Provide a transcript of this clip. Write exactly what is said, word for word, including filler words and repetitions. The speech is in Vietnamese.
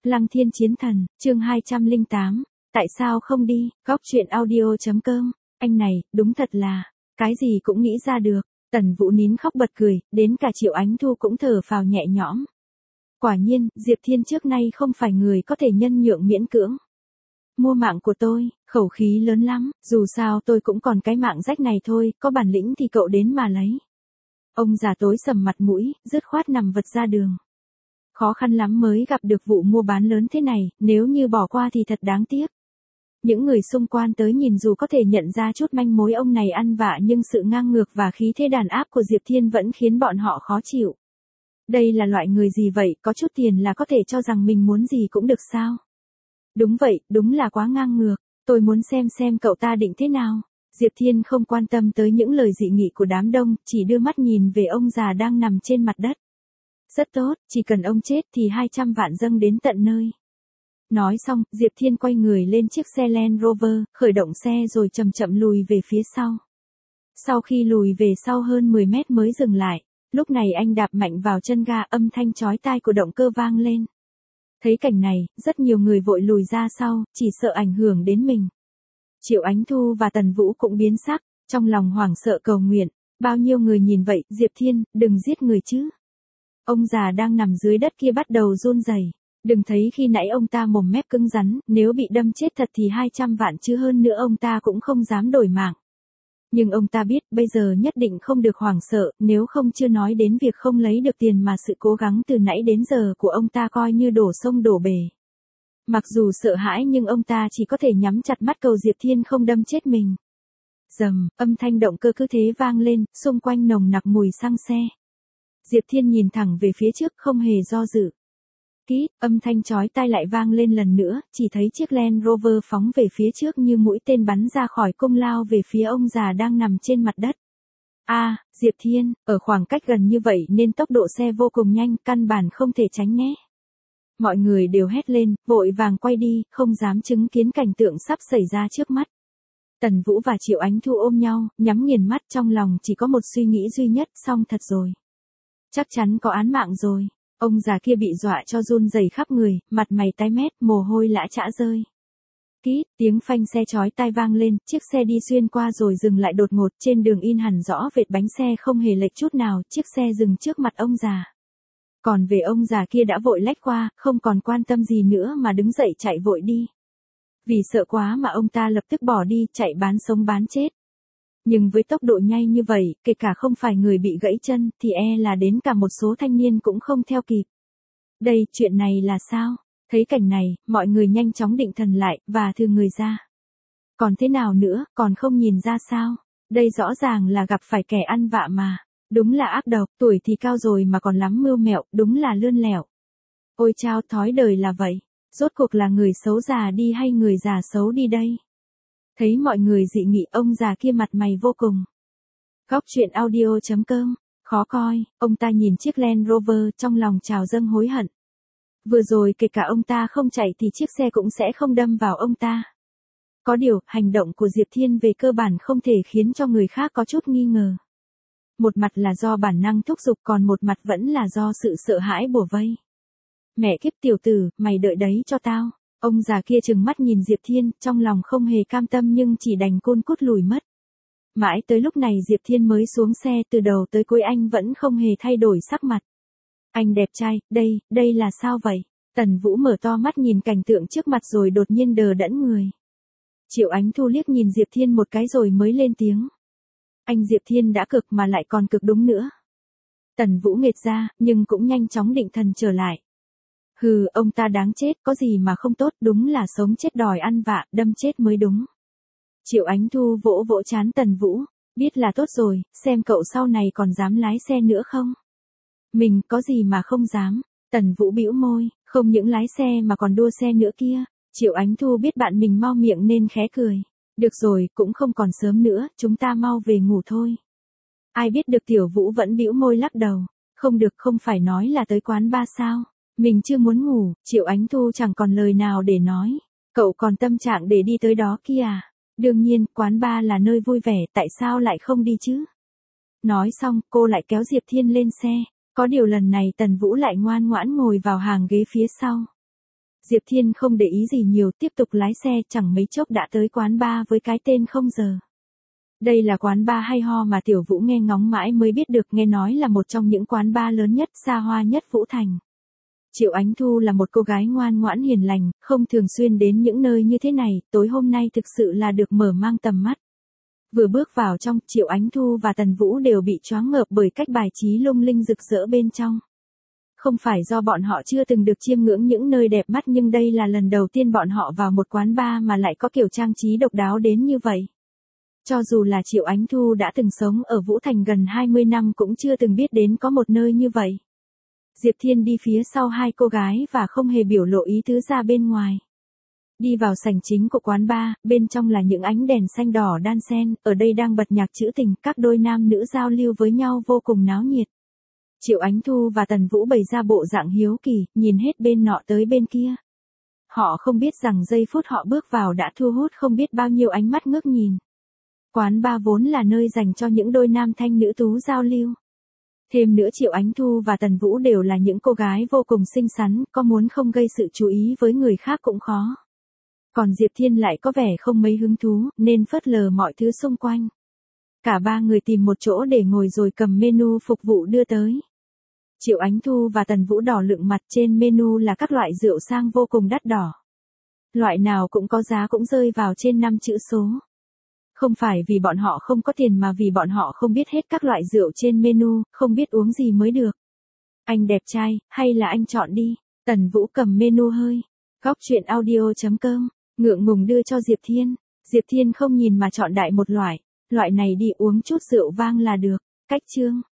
Lăng Thiên Chiến Thần, chương hai trăm lẻ tám, tại sao không đi, góc truyện audio.com, anh này, đúng thật là, cái gì cũng nghĩ ra được, Tần Vũ nín khóc bật cười, đến cả Triệu Ánh Thu cũng thở phào nhẹ nhõm. Quả nhiên, Diệp Thiên trước nay không phải người có thể nhân nhượng miễn cưỡng. Mua mạng của tôi, khẩu khí lớn lắm, dù sao tôi cũng còn cái mạng rách này thôi, có bản lĩnh thì cậu đến mà lấy. Ông già tối sầm mặt mũi, dứt khoát nằm vật ra đường. Khó khăn lắm mới gặp được vụ mua bán lớn thế này, nếu như bỏ qua thì thật đáng tiếc. Những người xung quanh tới nhìn dù có thể nhận ra chút manh mối ông này ăn vạ nhưng sự ngang ngược và khí thế đàn áp của Diệp Thiên vẫn khiến bọn họ khó chịu. Đây là loại người gì vậy, có chút tiền là có thể cho rằng mình muốn gì cũng được sao? Đúng vậy, đúng là quá ngang ngược, tôi muốn xem xem cậu ta định thế nào. Diệp Thiên không quan tâm tới những lời dị nghị của đám đông, chỉ đưa mắt nhìn về ông già đang nằm trên mặt đất. Rất tốt, chỉ cần ông chết thì hai trăm vạn dâng đến tận nơi. Nói xong, Diệp Thiên quay người lên chiếc xe Land Rover, khởi động xe rồi chậm chậm lùi về phía sau. Sau khi lùi về sau hơn mười mét mới dừng lại, lúc này anh đạp mạnh vào chân ga, âm thanh chói tai của động cơ vang lên. Thấy cảnh này, rất nhiều người vội lùi ra sau, chỉ sợ ảnh hưởng đến mình. Triệu Ánh Thu và Tần Vũ cũng biến sắc, trong lòng hoảng sợ cầu nguyện, bao nhiêu người nhìn vậy, Diệp Thiên, đừng giết người chứ. Ông già đang nằm dưới đất kia bắt đầu run rẩy. Đừng thấy khi nãy ông ta mồm mép cứng rắn, nếu bị đâm chết thật thì hai trăm vạn chứ hơn nữa ông ta cũng không dám đổi mạng. Nhưng ông ta biết bây giờ nhất định không được hoảng sợ, nếu không chưa nói đến việc không lấy được tiền mà sự cố gắng từ nãy đến giờ của ông ta coi như đổ sông đổ bể. Mặc dù sợ hãi nhưng ông ta chỉ có thể nhắm chặt mắt cầu Diệp Thiên không đâm chết mình. Rầm, âm thanh động cơ cứ thế vang lên, xung quanh nồng nặc mùi xăng xe. Diệp Thiên nhìn thẳng về phía trước không hề do dự. Kít, âm thanh chói tai lại vang lên lần nữa, chỉ thấy chiếc Land Rover phóng về phía trước như mũi tên bắn ra khỏi cung lao về phía ông già đang nằm trên mặt đất. A, à, Diệp Thiên, ở khoảng cách gần như vậy nên tốc độ xe vô cùng nhanh, căn bản không thể tránh né. Mọi người đều hét lên, vội vàng quay đi, không dám chứng kiến cảnh tượng sắp xảy ra trước mắt. Tần Vũ và Triệu Ánh Thu ôm nhau, nhắm nghiền mắt, trong lòng chỉ có một suy nghĩ duy nhất, xong thật rồi. Chắc chắn có án mạng rồi. Ông già kia bị dọa cho run rẩy khắp người, mặt mày tái mét, mồ hôi lã chã rơi. Kít, tiếng phanh xe chói tai vang lên, chiếc xe đi xuyên qua rồi dừng lại đột ngột, trên đường in hẳn rõ vệt bánh xe không hề lệch chút nào, chiếc xe dừng trước mặt ông già. Còn về ông già kia đã vội lách qua, không còn quan tâm gì nữa mà đứng dậy chạy vội đi. Vì sợ quá mà ông ta lập tức bỏ đi, chạy bán sống bán chết. Nhưng với tốc độ nhanh như vậy, kể cả không phải người bị gãy chân, thì e là đến cả một số thanh niên cũng không theo kịp. Đây, chuyện này là sao? Thấy cảnh này, mọi người nhanh chóng định thần lại, và thừ người ra. Còn thế nào nữa, còn không nhìn ra sao? Đây rõ ràng là gặp phải kẻ ăn vạ mà. Đúng là ác độc, tuổi thì cao rồi mà còn lắm mưu mẹo, đúng là lươn lẹo. Ôi chao, thói đời là vậy. Rốt cuộc là người xấu già đi hay người già xấu đi đây? Thấy mọi người dị nghị, ông già kia mặt mày vô cùng. Góc truyện audio.com, khó coi, ông ta nhìn chiếc Land Rover trong lòng trào dâng hối hận. Vừa rồi kể cả ông ta không chạy thì chiếc xe cũng sẽ không đâm vào ông ta. Có điều, hành động của Diệp Thiên về cơ bản không thể khiến cho người khác có chút nghi ngờ. Một mặt là do bản năng thúc giục, còn một mặt vẫn là do sự sợ hãi bủa vây. Mẹ kiếp tiểu tử, mày đợi đấy cho tao. Ông già kia trừng mắt nhìn Diệp Thiên, trong lòng không hề cam tâm nhưng chỉ đành côn cút lùi mất. Mãi tới lúc này Diệp Thiên mới xuống xe, từ đầu tới cuối anh vẫn không hề thay đổi sắc mặt. Anh đẹp trai, đây, đây là sao vậy? Tần Vũ mở to mắt nhìn cảnh tượng trước mặt rồi đột nhiên đờ đẫn người. Triệu Ánh Thu liếc nhìn Diệp Thiên một cái rồi mới lên tiếng. Anh Diệp Thiên đã cực mà lại còn cực đúng nữa. Tần Vũ nghệt ra, nhưng cũng nhanh chóng định thần trở lại. Hừ, ông ta đáng chết, có gì mà không tốt, đúng là sống chết đòi ăn vạ, đâm chết mới đúng. Triệu Ánh Thu vỗ vỗ trán Tần Vũ, biết là tốt rồi, xem cậu sau này còn dám lái xe nữa không? Mình, có gì mà không dám. Tần Vũ bĩu môi, không những lái xe mà còn đua xe nữa kia. Triệu Ánh Thu biết bạn mình mau miệng nên khẽ cười. Được rồi, cũng không còn sớm nữa, chúng ta mau về ngủ thôi. Ai biết được Tiểu Vũ vẫn bĩu môi lắc đầu. Không được, không phải nói là tới quán bar sao? Mình chưa muốn ngủ. Triệu Ánh Thu chẳng còn lời nào để nói. Cậu còn tâm trạng để đi tới đó kia à? Đương nhiên, quán bar là nơi vui vẻ, tại sao lại không đi chứ? Nói xong, cô lại kéo Diệp Thiên lên xe. Có điều lần này Tần Vũ lại ngoan ngoãn ngồi vào hàng ghế phía sau. Diệp Thiên không để ý gì nhiều, tiếp tục lái xe, chẳng mấy chốc đã tới quán bar với cái tên không giờ. Đây là quán bar hay ho mà Tiểu Vũ nghe ngóng mãi mới biết được, nghe nói là một trong những quán bar lớn nhất, xa hoa nhất Vũ Thành. Triệu Ánh Thu là một cô gái ngoan ngoãn hiền lành, không thường xuyên đến những nơi như thế này, tối hôm nay thực sự là được mở mang tầm mắt. Vừa bước vào trong, Triệu Ánh Thu và Tần Vũ đều bị choáng ngợp bởi cách bài trí lung linh rực rỡ bên trong. Không phải do bọn họ chưa từng được chiêm ngưỡng những nơi đẹp mắt, nhưng đây là lần đầu tiên bọn họ vào một quán bar mà lại có kiểu trang trí độc đáo đến như vậy. Cho dù là Triệu Ánh Thu đã từng sống ở Vũ Thành gần hai mươi năm cũng chưa từng biết đến có một nơi như vậy. Diệp Thiên đi phía sau hai cô gái và không hề biểu lộ ý tứ ra bên ngoài. Đi vào sảnh chính của quán bar, bên trong là những ánh đèn xanh đỏ đan xen, ở đây đang bật nhạc trữ tình, các đôi nam nữ giao lưu với nhau vô cùng náo nhiệt. Triệu Ánh Thu và Tần Vũ bày ra bộ dạng hiếu kỳ, nhìn hết bên nọ tới bên kia. Họ không biết rằng giây phút họ bước vào đã thu hút không biết bao nhiêu ánh mắt ngước nhìn. Quán bar vốn là nơi dành cho những đôi nam thanh nữ tú giao lưu. Thêm nữa Triệu Ánh Thu và Tần Vũ đều là những cô gái vô cùng xinh xắn, có muốn không gây sự chú ý với người khác cũng khó. Còn Diệp Thiên lại có vẻ không mấy hứng thú, nên phớt lờ mọi thứ xung quanh. Cả ba người tìm một chỗ để ngồi rồi cầm menu phục vụ đưa tới. Triệu Ánh Thu và Tần Vũ đỏ lựng mặt, trên menu là các loại rượu sang vô cùng đắt đỏ. Loại nào cũng có giá cũng rơi vào trên năm chữ số. Không phải vì bọn họ không có tiền mà vì bọn họ không biết hết các loại rượu trên menu, không biết uống gì mới được. Anh đẹp trai, hay là anh chọn đi. Tần Vũ cầm menu hơi. Góc truyện audio chấm com, ngượng ngùng đưa cho Diệp Thiên. Diệp Thiên không nhìn mà chọn đại một loại. Loại này đi uống chút rượu vang là được. Cách chương.